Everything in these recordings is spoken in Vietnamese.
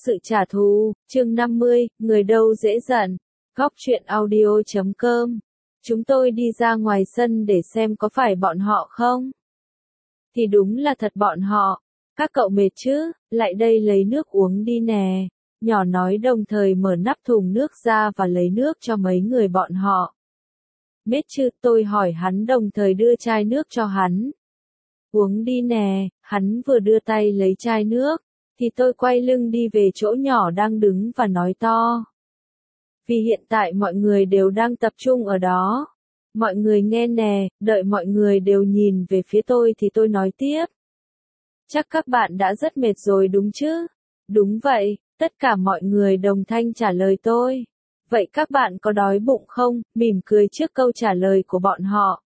sự trả thù, chương 50, người đâu dễ giận. Góc truyện audio.com. Chúng tôi đi ra ngoài sân để xem có phải bọn họ không. Thì đúng là thật bọn họ. Các cậu mệt chứ, lại đây lấy nước uống đi nè. Nhỏ nói đồng thời mở nắp thùng nước ra và lấy nước cho mấy người bọn họ. Mệt chứ, tôi hỏi hắn đồng thời đưa chai nước cho hắn. Uống đi nè, hắn vừa đưa tay lấy chai nước, thì tôi quay lưng đi về chỗ nhỏ đang đứng và nói to. Vì hiện tại mọi người đều đang tập trung ở đó. Mọi người nghe nè, đợi mọi người đều nhìn về phía tôi thì tôi nói tiếp. Chắc các bạn đã rất mệt rồi đúng chứ? Đúng vậy, tất cả mọi người đồng thanh trả lời tôi. Vậy các bạn có đói bụng không? Mỉm cười trước câu trả lời của bọn họ.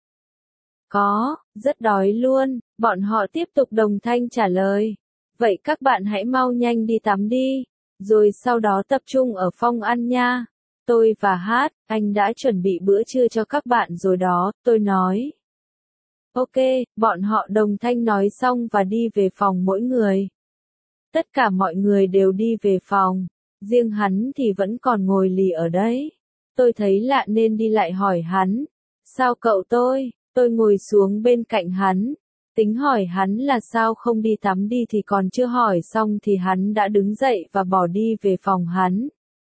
Có, rất đói luôn, bọn họ tiếp tục đồng thanh trả lời. Vậy các bạn hãy mau nhanh đi tắm đi, rồi sau đó tập trung ở phòng ăn nha. Tôi và Hát, anh đã chuẩn bị bữa trưa cho các bạn rồi đó, tôi nói. Ok, bọn họ đồng thanh nói xong và đi về phòng mỗi người. Tất cả mọi người đều đi về phòng, riêng hắn thì vẫn còn ngồi lì ở đấy. Tôi thấy lạ nên đi lại hỏi hắn. Sao cậu tôi? Tôi ngồi xuống bên cạnh hắn. Tính hỏi hắn là sao không đi tắm đi thì còn chưa hỏi xong thì hắn đã đứng dậy và bỏ đi về phòng hắn.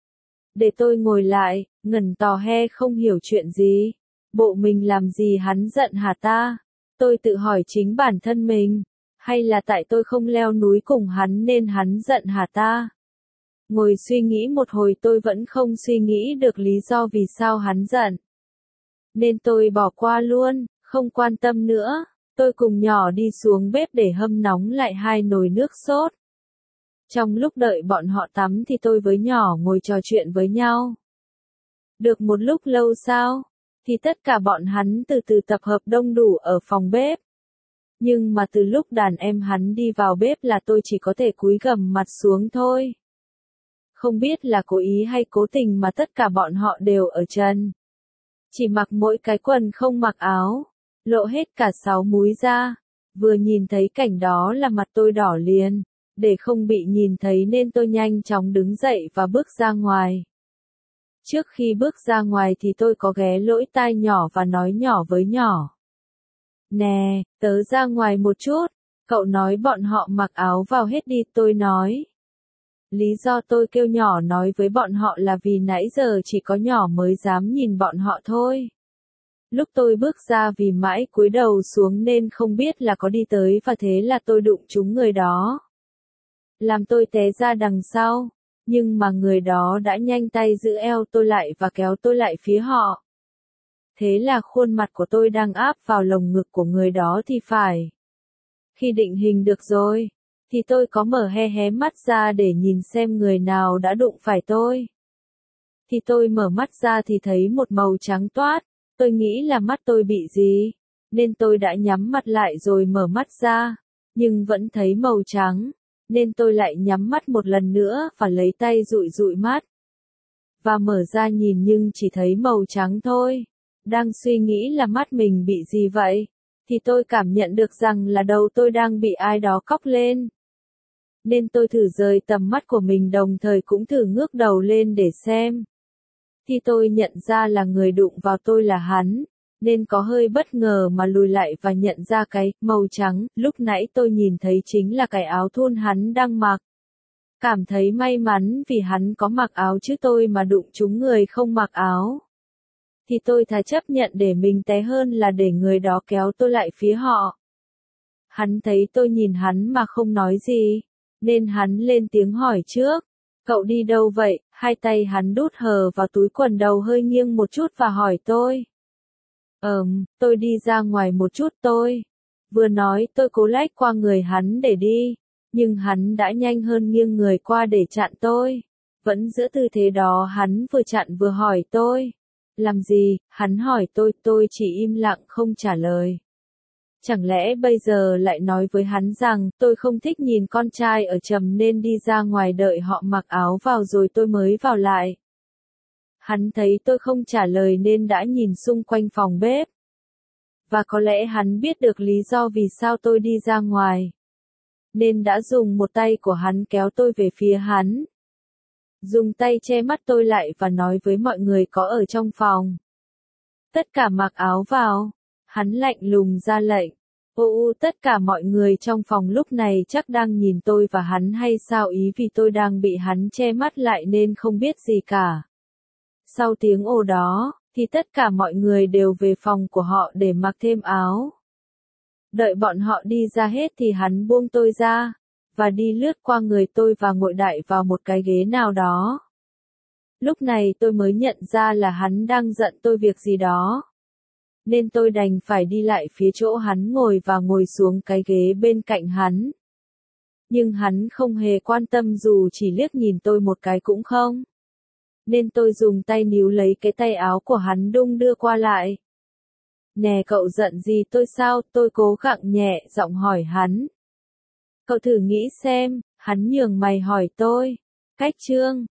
Để tôi ngồi lại, ngẩn tò he không hiểu chuyện gì. Bộ mình làm gì hắn giận hả ta? Tôi tự hỏi chính bản thân mình. Hay là tại tôi không leo núi cùng hắn nên hắn giận hả ta? Ngồi suy nghĩ một hồi tôi vẫn không suy nghĩ được lý do vì sao hắn giận. Nên tôi bỏ qua luôn, không quan tâm nữa. Tôi cùng nhỏ đi xuống bếp để hâm nóng lại 2 nồi nước sốt. Trong lúc đợi bọn họ tắm thì tôi với nhỏ ngồi trò chuyện với nhau. Được một lúc lâu sau, thì tất cả bọn hắn từ từ tập hợp đông đủ ở phòng bếp. Nhưng mà từ lúc đàn em hắn đi vào bếp là tôi chỉ có thể cúi gằm mặt xuống thôi. Không biết là cố ý hay cố tình mà tất cả bọn họ đều ở trần. Chỉ mặc mỗi cái quần không mặc áo, lộ hết cả 6 múi ra. Vừa nhìn thấy cảnh đó là mặt tôi đỏ liền. Để không bị nhìn thấy nên tôi nhanh chóng đứng dậy và bước ra ngoài. Trước khi bước ra ngoài thì tôi có ghé lỗ tai nhỏ và nói nhỏ với nhỏ. Nè, tớ ra ngoài một chút, cậu nói bọn họ mặc áo vào hết đi, tôi nói. Lý do tôi kêu nhỏ nói với bọn họ là vì nãy giờ chỉ có nhỏ mới dám nhìn bọn họ thôi. Lúc tôi bước ra vì mãi cúi đầu xuống nên không biết là có đi tới và thế là tôi đụng trúng người đó. Làm tôi té ra đằng sau, nhưng mà người đó đã nhanh tay giữ eo tôi lại và kéo tôi lại phía họ. Thế là khuôn mặt của tôi đang áp vào lồng ngực của người đó thì phải. Khi định hình được rồi, thì tôi có mở hé mắt ra để nhìn xem người nào đã đụng phải tôi. Thì tôi mở mắt ra thì thấy một màu trắng toát, tôi nghĩ là mắt tôi bị gì, nên tôi đã nhắm mặt lại rồi mở mắt ra, nhưng vẫn thấy màu trắng. Nên tôi lại nhắm mắt một lần nữa và lấy tay dụi dụi mắt. Và mở ra nhìn nhưng chỉ thấy màu trắng thôi. Đang suy nghĩ là mắt mình bị gì vậy? Thì tôi cảm nhận được rằng là đầu tôi đang bị ai đó cóc lên. Nên tôi thử rời tầm mắt của mình đồng thời cũng thử ngước đầu lên để xem. Thì tôi nhận ra là người đụng vào tôi là hắn. Nên có hơi bất ngờ mà lùi lại và nhận ra cái màu trắng lúc nãy tôi nhìn thấy chính là cái áo thun hắn đang mặc. Cảm thấy may mắn vì hắn có mặc áo chứ tôi mà đụng trúng người không mặc áo. Thì tôi thà chấp nhận để mình té hơn là để người đó kéo tôi lại phía họ. Hắn thấy tôi nhìn hắn mà không nói gì, nên hắn lên tiếng hỏi trước. Cậu đi đâu vậy? Hai tay hắn đút hờ vào túi quần, đầu hơi nghiêng một chút và hỏi tôi. Tôi đi ra ngoài một chút tôi. Vừa nói tôi cố lách qua người hắn để đi, nhưng hắn đã nhanh hơn nghiêng người qua để chặn tôi. Vẫn giữ tư thế đó hắn vừa chặn vừa hỏi tôi. Làm gì? Hắn hỏi tôi chỉ im lặng không trả lời. Chẳng lẽ bây giờ lại nói với hắn rằng tôi không thích nhìn con trai ở trầm nên đi ra ngoài đợi họ mặc áo vào rồi tôi mới vào lại. Hắn thấy tôi không trả lời nên đã nhìn xung quanh phòng bếp. Và có lẽ hắn biết được lý do vì sao tôi đi ra ngoài. Nên đã dùng một tay của hắn kéo tôi về phía hắn. dùng tay che mắt tôi lại và nói với mọi người có ở trong phòng. Tất cả mặc áo vào. Hắn lạnh lùng ra lệnh. Tất cả mọi người trong phòng lúc này chắc đang nhìn tôi và hắn hay sao ý vì tôi đang bị hắn che mắt lại nên không biết gì cả. Sau tiếng ồ đó, thì tất cả mọi người đều về phòng của họ để mặc thêm áo. Đợi bọn họ đi ra hết thì hắn buông tôi ra, và đi lướt qua người tôi và ngồi đại vào một cái ghế nào đó. Lúc này tôi mới nhận ra là hắn đang giận tôi việc gì đó. Nên tôi đành phải đi lại phía chỗ hắn ngồi và ngồi xuống cái ghế bên cạnh hắn. Nhưng hắn không hề quan tâm dù chỉ liếc nhìn tôi một cái cũng không. Nên tôi dùng tay níu lấy cái tay áo của hắn đung đưa qua lại. Nè cậu giận gì tôi sao? Tôi cố gắng nhẹ giọng hỏi hắn. Cậu thử nghĩ xem, hắn nhướng mày hỏi tôi. Cách chương